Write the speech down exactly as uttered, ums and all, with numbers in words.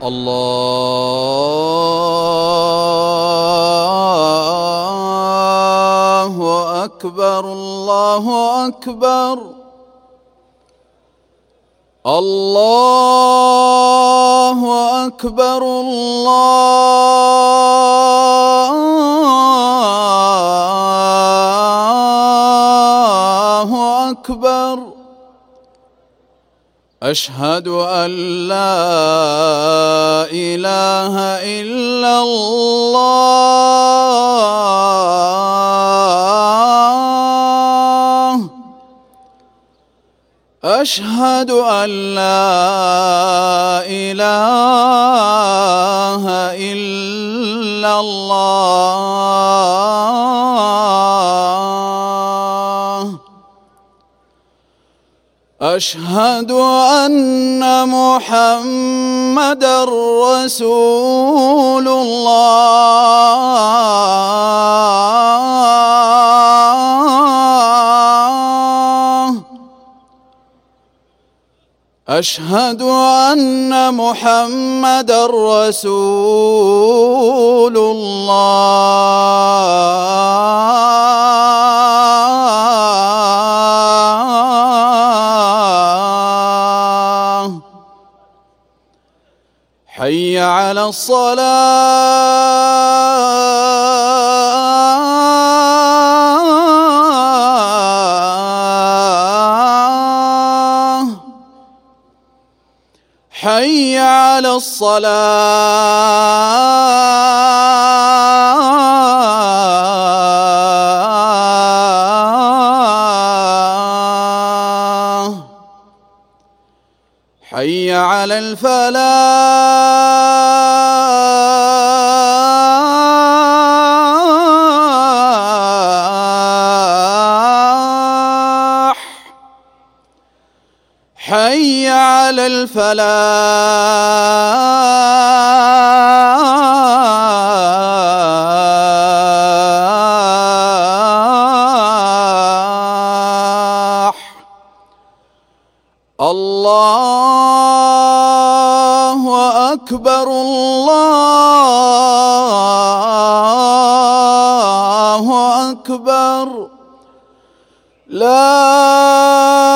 الله أكبر الله أكبر الله أكبر الله أكبر. أشهد أن لا إله إلا الله أشهد أن لا إله إلا الله أشهد أن محمدًا رسول الله أشهد أن محمدًا رسول الله. حي على الصلاة حي على الصلاة حي على الفلاح حي على الفلاح. الله أكبر الله أكبر. لا